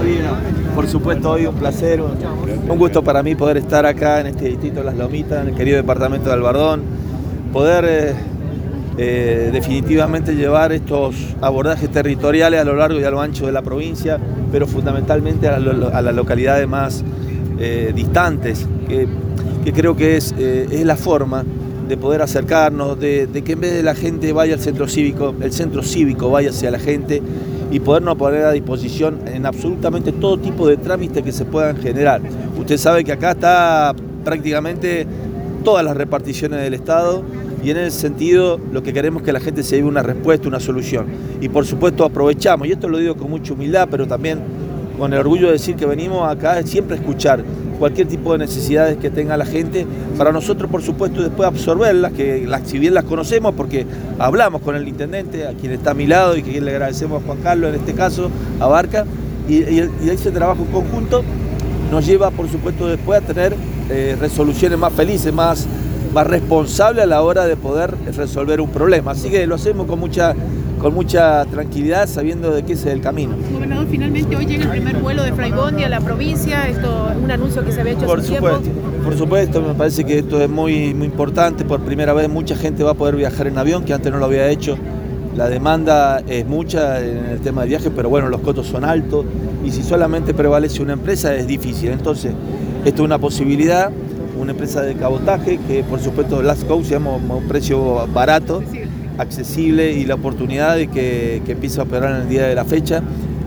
Marino. Por supuesto, hoy un placer, un gusto para mí poder estar acá en este distrito de Las Lomitas, en el querido departamento de Albardón, poder definitivamente llevar estos abordajes territoriales a lo largo y a lo ancho de la provincia, pero fundamentalmente a las localidades más distantes, que creo que es la forma de poder acercarnos, de que en vez de la gente vaya al centro cívico, el centro cívico vaya hacia la gente y podernos poner a disposición en absolutamente todo tipo de trámites que se puedan generar. Usted sabe que acá está prácticamente todas las reparticiones del Estado y en ese sentido lo que queremos es que la gente se lleve una respuesta, una solución. Y por supuesto aprovechamos, y esto lo digo con mucha humildad, pero también con el orgullo de decir que venimos acá siempre a escuchar cualquier tipo de necesidades que tenga la gente, para nosotros por supuesto después absorberlas, que si bien las conocemos porque hablamos con el intendente, a quien está a mi lado y que le agradecemos a Juan Carlos en este caso, a Barca, y ese trabajo conjunto nos lleva por supuesto después a tener resoluciones más felices, más responsables a la hora de poder resolver un problema. Así que lo hacemos con mucha tranquilidad, sabiendo de qué es el camino. Gobernador, finalmente hoy llega el primer vuelo de Fraibondi a la provincia, esto es un anuncio que se había hecho hace tiempo. Por supuesto, me parece que esto es muy importante, por primera vez mucha gente va a poder viajar en avión, que antes no lo había hecho. La demanda es mucha en el tema de viajes, pero bueno, los costos son altos y si solamente prevalece una empresa es difícil. Entonces, esto es una posibilidad, una empresa de cabotaje que por supuesto Last Go, digamos, a un precio barato, accesible y la oportunidad de que empiece a operar en el día de la fecha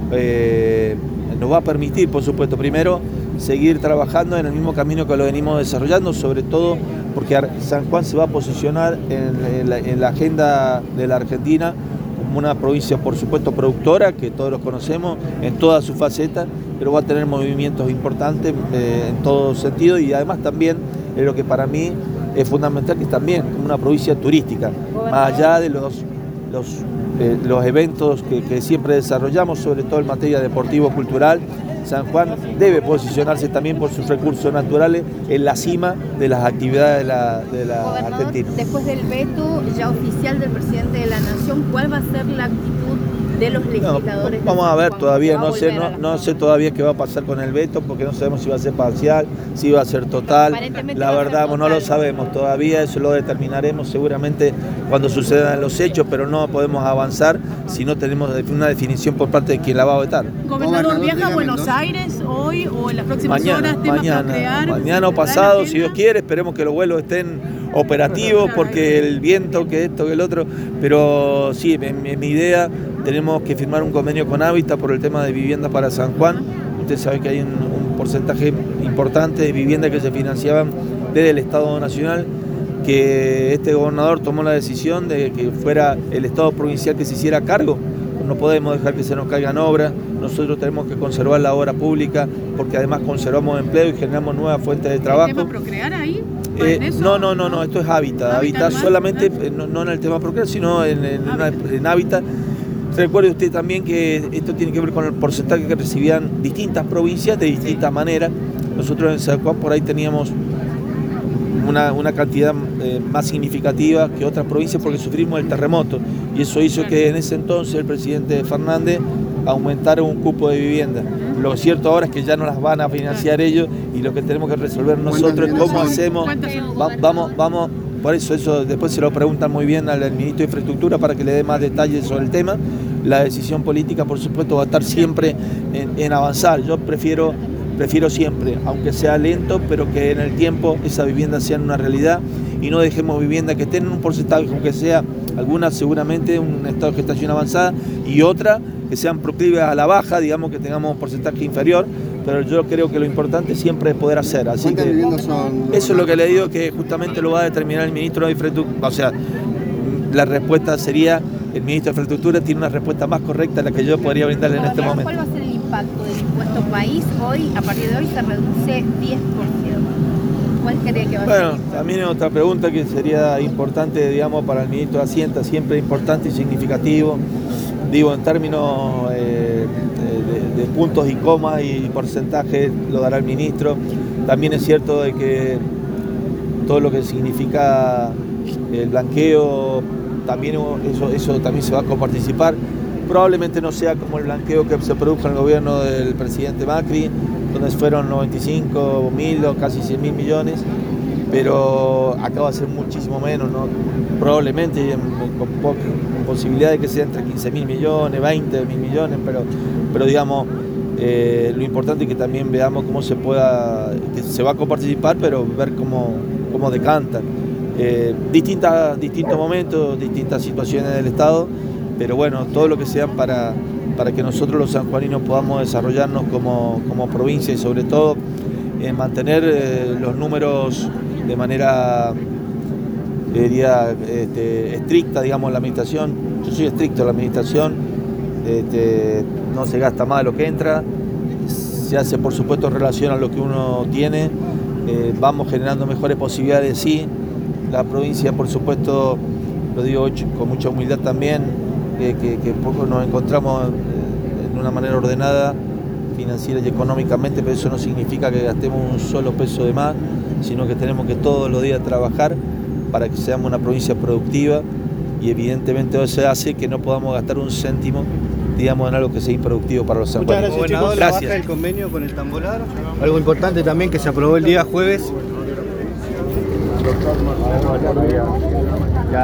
nos va a permitir, por supuesto, primero seguir trabajando en el mismo camino que lo venimos desarrollando, sobre todo porque San Juan se va a posicionar en la agenda de la Argentina como una provincia, por supuesto, productora, que todos los conocemos en todas sus facetas, pero va a tener movimientos importantes en todo sentido y además también es lo que para mí es fundamental, que es también como una provincia turística, más allá de los eventos que siempre desarrollamos, sobre todo en materia deportivo-cultural. San Juan debe posicionarse también por sus recursos naturales en la cima de las actividades de la Argentina. Después del veto ya oficial del presidente de la Nación, ¿cuál va a ser la actitud de los legisladores? Vamos a ver todavía, no sé todavía qué va a pasar con el veto, porque no sabemos si va a ser parcial, si va a ser total. La verdad no lo sabemos todavía, eso lo determinaremos seguramente cuando sucedan los hechos, pero no podemos avanzar si no tenemos una definición por parte de quien la va a vetar. ¿Gobernador viaja a Buenos Aires hoy o en las próximas horas? Mañana o pasado, si Dios quiere, esperemos que los vuelos estén operativos, porque el viento, que esto, que el otro, pero sí, en mi idea tenemos que firmar un convenio con Hábitat por el tema de viviendas para San Juan. Usted sabe que hay un porcentaje importante de viviendas que se financiaban desde el Estado Nacional, que este gobernador tomó la decisión de que fuera el Estado provincial que se hiciera cargo. No podemos dejar que se nos caigan obras, nosotros tenemos que conservar la obra pública, porque además conservamos empleo y generamos nuevas fuentes de trabajo. ¿El tema Procrear ahí? No, esto es Hábitat solamente, no en el tema Procrear, sino en Hábitat. Recuerde usted también que esto tiene que ver con el porcentaje que recibían distintas provincias de distintas maneras. Nosotros en San Juan por ahí teníamos una cantidad más significativa que otras provincias porque sufrimos el terremoto y eso hizo que en ese entonces el presidente Fernández aumentara un cupo de vivienda. Lo cierto ahora es que ya no las van a financiar ellos y lo que tenemos que resolver nosotros es cómo hacemos. Vamos, por eso después se lo preguntan muy bien al ministro de Infraestructura para que le dé más detalles sobre el tema. La decisión política, por supuesto, va a estar siempre en avanzar. Yo prefiero siempre, aunque sea lento, pero que en el tiempo esa vivienda sea una realidad y no dejemos viviendas que estén en un porcentaje, aunque sea algunas seguramente un estado de gestación avanzada y otra que sean proclives a la baja, digamos que tengamos un porcentaje inferior, pero yo creo que lo importante siempre es poder hacer. Así que eso es lo que le digo, que justamente lo va a determinar el ministro de Infraestructura. O sea, la respuesta sería, el ministro de Infraestructura tiene una respuesta más correcta a la que yo podría brindarle en este momento. ¿Cuál va a ser el impacto del impuesto país hoy? A partir de hoy se reduce 10%. ¿Cuál cree que va a ser? Bueno, también otra pregunta que sería importante, digamos, para el ministro de Hacienda, siempre importante y significativo, digo, en términos de puntos y comas y porcentajes lo dará el ministro. También es cierto de que todo lo que significa el blanqueo, también eso también se va a coparticipar. Probablemente no sea como el blanqueo que se produjo en el gobierno del presidente Macri, donde fueron 95.000 o casi 100.000 millones, pero acá va a ser muchísimo menos, ¿no? Probablemente con posibilidad de que sea entre 15.000 millones, 20.000 millones, pero digamos, lo importante es que también veamos cómo se pueda, que se va a coparticipar, pero ver cómo decantan. Distintos momentos, distintas situaciones del Estado, pero bueno, todo lo que sea para que nosotros los sanjuaninos podamos desarrollarnos como provincia y sobre todo mantener los números de manera diría, estricta, digamos, en la administración. Yo soy estricto en la administración, no se gasta más de lo que entra, se hace por supuesto en relación a lo que uno tiene, vamos generando mejores posibilidades, sí. La provincia, por supuesto, lo digo con mucha humildad también, que poco nos encontramos en una manera ordenada, financiera y económicamente, pero eso no significa que gastemos un solo peso de más, sino que tenemos que todos los días trabajar para que seamos una provincia productiva y evidentemente eso hace que no podamos gastar un céntimo, digamos, en algo que sea improductivo para los sanjuaninos. Gracias. La baja del convenio con el Tambolar, algo importante también que se aprobó el día jueves.